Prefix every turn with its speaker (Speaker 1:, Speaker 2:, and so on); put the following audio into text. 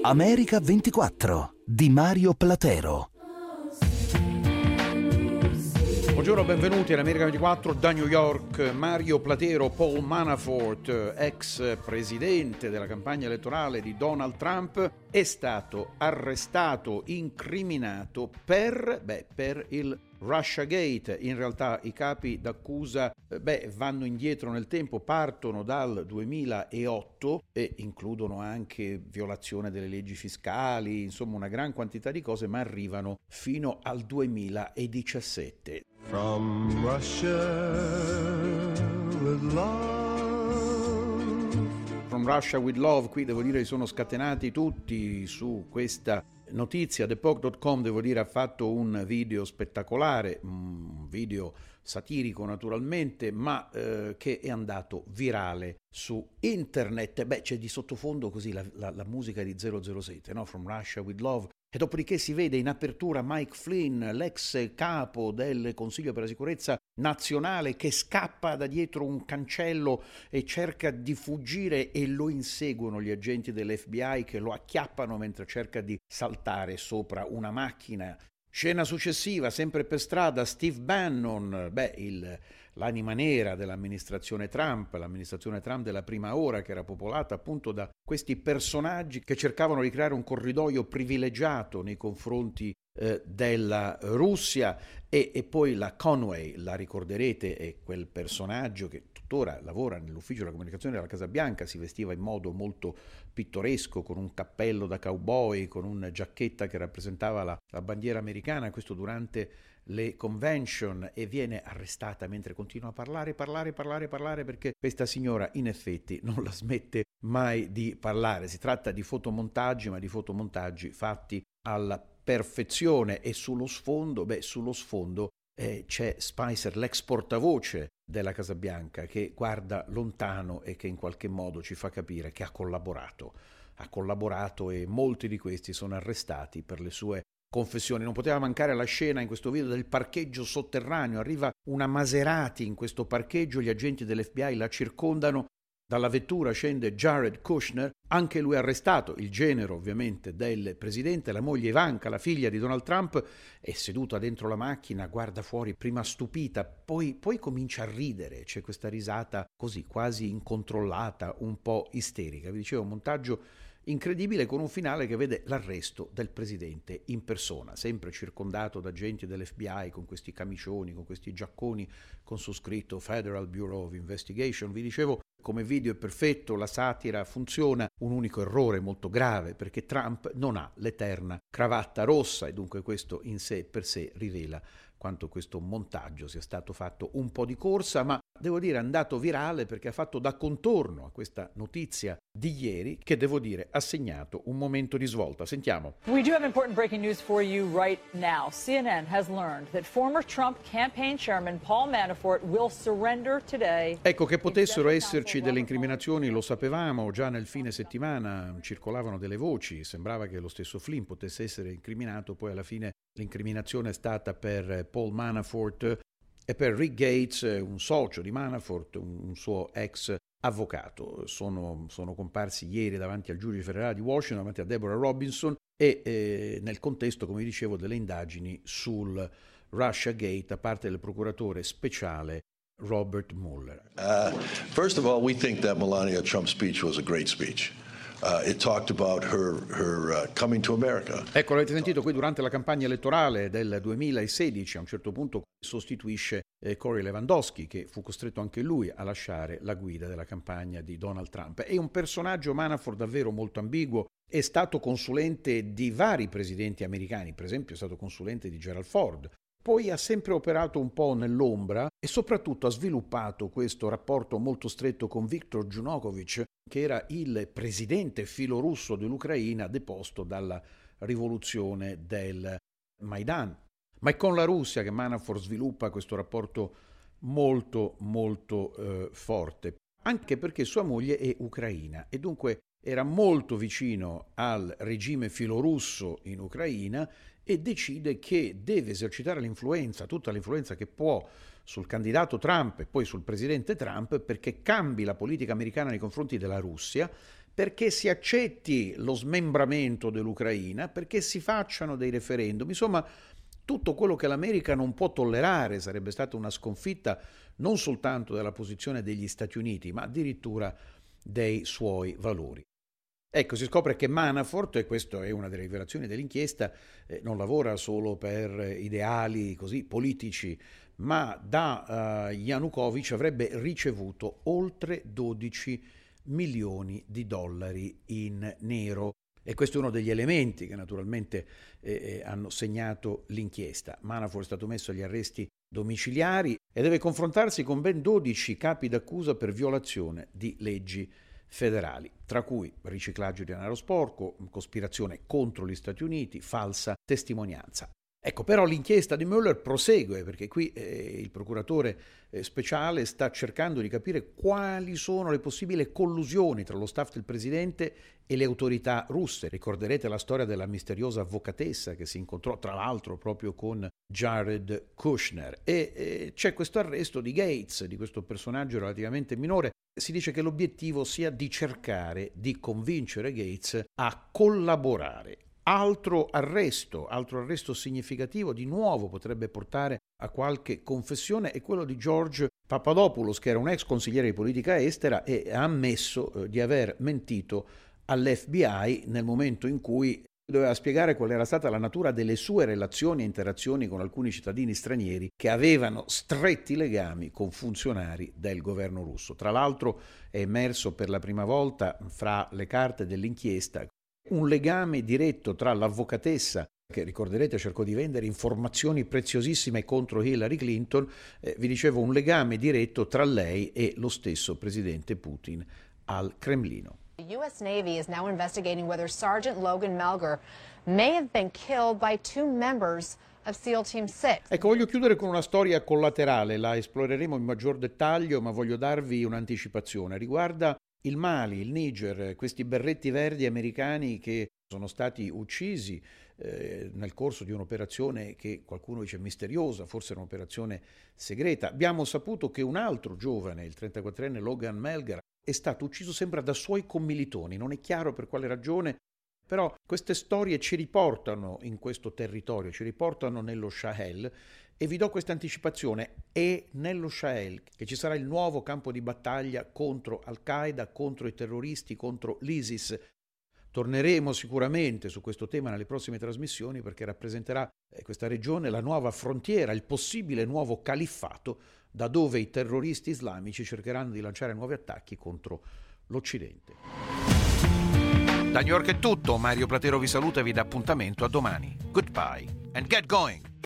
Speaker 1: America 24 di Mario Platero.
Speaker 2: Buongiorno, benvenuti all'America 24 da New York. Mario Platero, Paul Manafort, ex presidente della campagna elettorale di Donald Trump, è stato arrestato, incriminato per il Russiagate. In realtà i capi d'accusa vanno indietro nel tempo, partono dal 2008 e includono anche violazione delle leggi fiscali, insomma una gran quantità di cose, ma arrivano fino al 2017.
Speaker 3: From Russia with love.
Speaker 2: From Russia with Love, qui devo dire sono scatenati tutti su questa notizia. ThePoke.com, devo dire, ha fatto un video spettacolare, un video satirico naturalmente, ma che è andato virale su internet. C'è di sottofondo così la musica di 007, no? From Russia with Love. E dopodiché si vede in apertura Mike Flynn, l'ex capo del Consiglio per la sicurezza nazionale, che scappa da dietro un cancello e cerca di fuggire, e lo inseguono gli agenti dell'FBI che lo acchiappano mentre cerca di saltare sopra una macchina. Scena successiva, sempre per strada, Steve Bannon, l'anima nera dell'amministrazione Trump della prima ora, che era popolata appunto da questi personaggi che cercavano di creare un corridoio privilegiato nei confronti della Russia, e poi la Conway, la ricorderete, è quel personaggio che tuttora lavora nell'ufficio della comunicazione della Casa Bianca, si vestiva in modo molto pittoresco, con un cappello da cowboy, con una giacchetta che rappresentava la bandiera americana, questo durante le convention, e viene arrestata mentre continua a parlare, perché questa signora in effetti non la smette mai di parlare. Si tratta di fotomontaggi, ma di fotomontaggi fatti alla perfezione, e sullo sfondo c'è Spicer, l'ex portavoce della Casa Bianca, che guarda lontano e che in qualche modo ci fa capire che ha collaborato, e molti di questi sono arrestati per le sue confessioni. Non poteva mancare la scena in questo video del parcheggio sotterraneo. Arriva una Maserati in questo parcheggio, gli agenti dell'FBI la circondano, dalla vettura scende Jared Kushner, anche lui arrestato, il genero ovviamente del presidente, la moglie Ivanka, la figlia di Donald Trump, è seduta dentro la macchina, guarda fuori, prima stupita, poi comincia a ridere, c'è questa risata così quasi incontrollata, un po' isterica. Vi dicevo, un montaggio incredibile, con un finale che vede l'arresto del presidente in persona, sempre circondato da agenti dell'FBI con questi camicioni, con questi giacconi con su scritto Federal Bureau of Investigation. Vi dicevo, come video è perfetto, la satira funziona, un unico errore molto grave, perché Trump non ha l'eterna cravatta rossa, e dunque questo in sé per sé rivela quanto questo montaggio sia stato fatto un po' di corsa, ma devo dire è andato virale perché ha fatto da contorno a questa notizia di ieri, che devo dire ha segnato un momento di svolta. Sentiamo.
Speaker 4: We do have important breaking news for you right now. CNN has learned that former Trump campaign chairman Paul Manafort will surrender today.
Speaker 2: Ecco, che potessero esserci delle incriminazioni lo sapevamo, già nel fine settimana circolavano delle voci, sembrava che lo stesso Flynn potesse essere incriminato, poi alla fine l'incriminazione è stata per Paul Manafort e per Rick Gates, un socio di Manafort, un suo ex avvocato. Sono comparsi ieri davanti al giudice federale di Washington, davanti a Deborah Robinson, e nel contesto, come dicevo, delle indagini sul Russiagate da parte del procuratore speciale Robert Mueller.
Speaker 5: First of all, we think that Melania Trump's speech was a great speech. It talked about her coming to America.
Speaker 2: Ecco, l'avete sentito qui durante la campagna elettorale del 2016, a un certo punto sostituisce Corey Lewandowski, che fu costretto anche lui a lasciare la guida della campagna di Donald Trump. È un personaggio, Manafort, davvero molto ambiguo. È stato consulente di vari presidenti americani, per esempio è stato consulente di Gerald Ford. Poi ha sempre operato un po' nell'ombra e soprattutto ha sviluppato questo rapporto molto stretto con Viktor Yanukovych, che era il presidente filorusso dell'Ucraina deposto dalla rivoluzione del Maidan. Ma è con la Russia che Manafort sviluppa questo rapporto molto forte, anche perché sua moglie è ucraina e dunque era molto vicino al regime filorusso in Ucraina e decide che deve esercitare l'influenza, tutta l'influenza che può, sul candidato Trump e poi sul presidente Trump, perché cambi la politica americana nei confronti della Russia, perché si accetti lo smembramento dell'Ucraina, perché si facciano dei referendum, insomma tutto quello che l'America non può tollerare. Sarebbe stata una sconfitta non soltanto della posizione degli Stati Uniti, ma addirittura dei suoi valori. Ecco, si scopre che Manafort, e questa è una delle rivelazioni dell'inchiesta, non lavora solo per ideali così politici, ma da Yanukovych avrebbe ricevuto oltre 12 milioni di dollari in nero. E questo è uno degli elementi che naturalmente hanno segnato l'inchiesta. Manafort è stato messo agli arresti domiciliari e deve confrontarsi con ben 12 capi d'accusa per violazione di leggi federali, tra cui riciclaggio di denaro sporco, cospirazione contro gli Stati Uniti, falsa testimonianza. Ecco, però l'inchiesta di Mueller prosegue, perché qui il procuratore speciale sta cercando di capire quali sono le possibili collusioni tra lo staff del presidente e le autorità russe. Ricorderete la storia della misteriosa avvocatessa che si incontrò tra l'altro proprio con Jared Kushner, e c'è questo arresto di Gates, di questo personaggio relativamente minore. Si dice che l'obiettivo sia di cercare di convincere Gates a collaborare. Altro arresto significativo, di nuovo potrebbe portare a qualche confessione, è quello di George Papadopoulos, che era un ex consigliere di politica estera e ha ammesso di aver mentito all'FBI nel momento in cui doveva spiegare qual era stata la natura delle sue relazioni e interazioni con alcuni cittadini stranieri che avevano stretti legami con funzionari del governo russo. Tra l'altro è emerso per la prima volta fra le carte dell'inchiesta un legame diretto tra l'avvocatessa, che ricorderete cercò di vendere informazioni preziosissime contro Hillary Clinton, vi dicevo un legame diretto tra lei e lo stesso presidente Putin al Cremlino.
Speaker 6: The U.S. Navy is now investigating whether Sergeant Logan Melger may have been killed by 2 members of SEAL Team 6.
Speaker 2: Ecco, voglio chiudere con una storia collaterale, la esploreremo in maggior dettaglio, ma voglio darvi un'anticipazione. Riguarda il Mali, il Niger, questi berretti verdi americani che sono stati uccisi nel corso di un'operazione che qualcuno dice misteriosa, forse era un'operazione segreta. Abbiamo saputo che un altro giovane, il 34enne Logan Melger, è stato ucciso sembra da suoi commilitoni, non è chiaro per quale ragione, però queste storie ci riportano in questo territorio, ci riportano nello Sahel, e vi do questa anticipazione: è nello Sahel che ci sarà il nuovo campo di battaglia contro Al-Qaeda, contro i terroristi, contro l'ISIS. Torneremo sicuramente su questo tema nelle prossime trasmissioni, perché rappresenterà questa regione la nuova frontiera, il possibile nuovo califfato, da dove i terroristi islamici cercheranno di lanciare nuovi attacchi contro l'Occidente.
Speaker 1: Da New York è tutto, Mario Platero vi saluta e vi dà appuntamento a domani. Goodbye and get going!